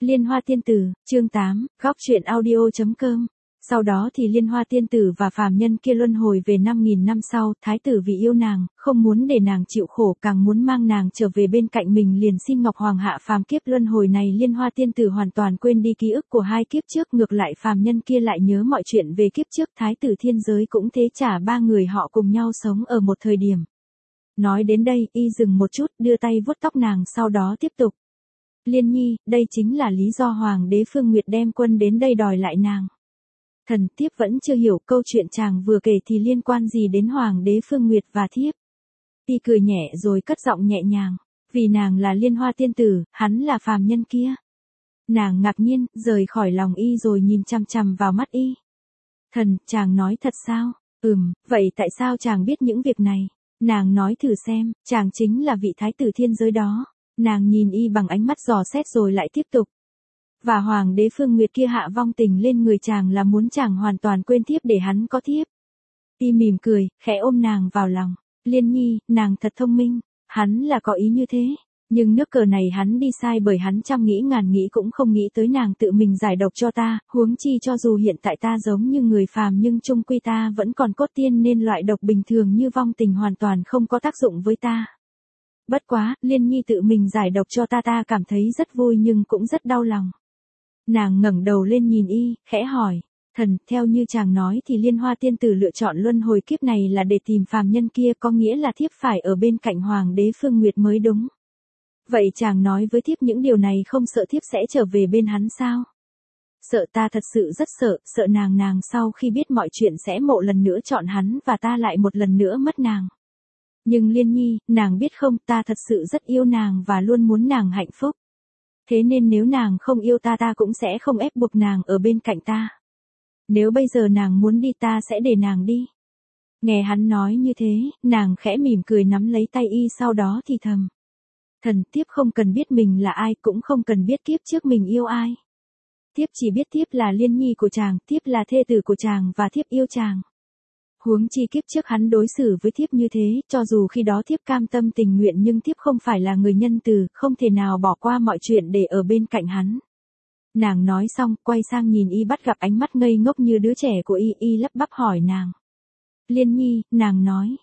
Liên Hoa Tiên Tử, chương 8, góc truyện audio.com. Sau đó thì Liên Hoa Tiên Tử và phàm nhân kia luân hồi về 5.000 năm sau, thái tử vì yêu nàng, không muốn để nàng chịu khổ càng muốn mang nàng trở về bên cạnh mình liền xin Ngọc Hoàng hạ phàm kiếp luân hồi này. Liên Hoa Tiên Tử hoàn toàn quên đi ký ức của hai kiếp trước, ngược lại phàm nhân kia lại nhớ mọi chuyện về kiếp trước. Thái tử thiên giới cũng thế, trả ba người họ cùng nhau sống ở một thời điểm. Nói đến đây, y dừng một chút, đưa tay vuốt tóc nàng, sau đó tiếp tục. Liên Nhi, đây chính là lý do Hoàng đế Phương Nguyệt đem quân đến đây đòi lại nàng. Thần thiếp vẫn chưa hiểu câu chuyện chàng vừa kể thì liên quan gì đến Hoàng đế Phương Nguyệt và thiếp. Y cười nhẹ rồi cất giọng nhẹ nhàng. Vì nàng là Liên Hoa Tiên Tử, hắn là phàm nhân kia. Nàng ngạc nhiên, rời khỏi lòng y rồi nhìn chằm chằm vào mắt y. Thần, chàng nói thật sao? Vậy tại sao chàng biết những việc này? Nàng nói thử xem, chàng chính là vị thái tử thiên giới đó. Nàng nhìn y bằng ánh mắt dò xét rồi lại tiếp tục. Và Hoàng đế Phương Nguyệt kia hạ vong tình lên người chàng là muốn chàng hoàn toàn quên thiếp để hắn có thiếp. Y mỉm cười, khẽ ôm nàng vào lòng. Liên Nhi, nàng thật thông minh. Hắn là có ý như thế. Nhưng nước cờ này hắn đi sai, bởi hắn trăm nghĩ ngàn nghĩ cũng không nghĩ tới nàng tự mình giải độc cho ta, huống chi cho dù hiện tại ta giống như người phàm nhưng chung quy ta vẫn còn cốt tiên, nên loại độc bình thường như vong tình hoàn toàn không có tác dụng với ta. Bất quá, Liên Nhi tự mình giải độc cho ta cảm thấy rất vui nhưng cũng rất đau lòng. Nàng ngẩng đầu lên nhìn y, khẽ hỏi. Thần, theo như chàng nói thì Liên Hoa Tiên Tử lựa chọn luân hồi kiếp này là để tìm phàm nhân kia, có nghĩa là thiếp phải ở bên cạnh Hoàng đế Phương Nguyệt mới đúng. Vậy chàng nói với thiếp những điều này không sợ thiếp sẽ trở về bên hắn sao? Sợ, ta thật sự rất sợ, sợ nàng sau khi biết mọi chuyện sẽ một lần nữa chọn hắn và ta lại một lần nữa mất nàng. Nhưng Liên Nhi, nàng biết không, ta thật sự rất yêu nàng và luôn muốn nàng hạnh phúc. Thế nên nếu nàng không yêu ta cũng sẽ không ép buộc nàng ở bên cạnh ta. Nếu bây giờ nàng muốn đi ta sẽ để nàng đi. Nghe hắn nói như thế, nàng khẽ mỉm cười nắm lấy tay y, sau đó thì thầm. Thần, thiếp không cần biết mình là ai, cũng không cần biết kiếp trước mình yêu ai. Thiếp chỉ biết thiếp là Liên Nhi của chàng, thiếp là thê tử của chàng và thiếp yêu chàng. Huống chi kiếp trước hắn đối xử với thiếp như thế, cho dù khi đó thiếp cam tâm tình nguyện nhưng thiếp không phải là người nhân từ, không thể nào bỏ qua mọi chuyện để ở bên cạnh hắn. Nàng nói xong, quay sang nhìn y, bắt gặp ánh mắt ngây ngốc như đứa trẻ của y lắp bắp hỏi nàng. Liên Nhi, nàng nói,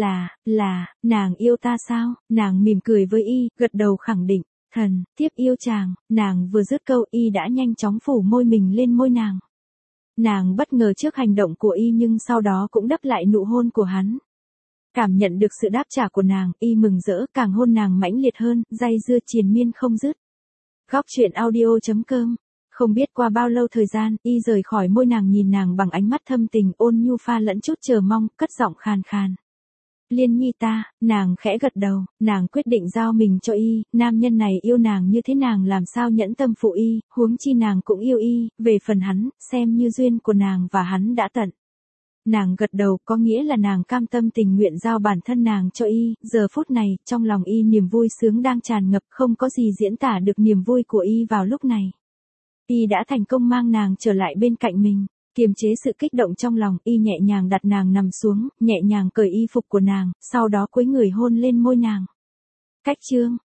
nàng yêu ta sao? Nàng mỉm cười với y, gật đầu khẳng định, thần, thiếp yêu chàng. Nàng vừa dứt câu y đã nhanh chóng phủ môi mình lên môi nàng. Nàng bất ngờ trước hành động của y nhưng sau đó cũng đáp lại nụ hôn của hắn. Cảm nhận được sự đáp trả của nàng, y mừng rỡ, càng hôn nàng mãnh liệt hơn, dây dưa triền miên không dứt. Góc truyện audio.com. Không biết qua bao lâu thời gian, y rời khỏi môi nàng, nhìn nàng bằng ánh mắt thâm tình ôn nhu pha lẫn chút chờ mong, cất giọng khàn khàn. Liên Nhi ta, nàng khẽ gật đầu, nàng quyết định giao mình cho y, nam nhân này yêu nàng như thế nàng làm sao nhẫn tâm phụ y, huống chi nàng cũng yêu y, về phần hắn, xem như duyên của nàng và hắn đã tận. Nàng gật đầu, có nghĩa là nàng cam tâm tình nguyện giao bản thân nàng cho y, giờ phút này, trong lòng y niềm vui sướng đang tràn ngập, không có gì diễn tả được niềm vui của y vào lúc này. Y đã thành công mang nàng trở lại bên cạnh mình. Kiềm chế sự kích động trong lòng, y nhẹ nhàng đặt nàng nằm xuống, nhẹ nhàng cởi y phục của nàng, sau đó cúi người hôn lên môi nàng. Cách chương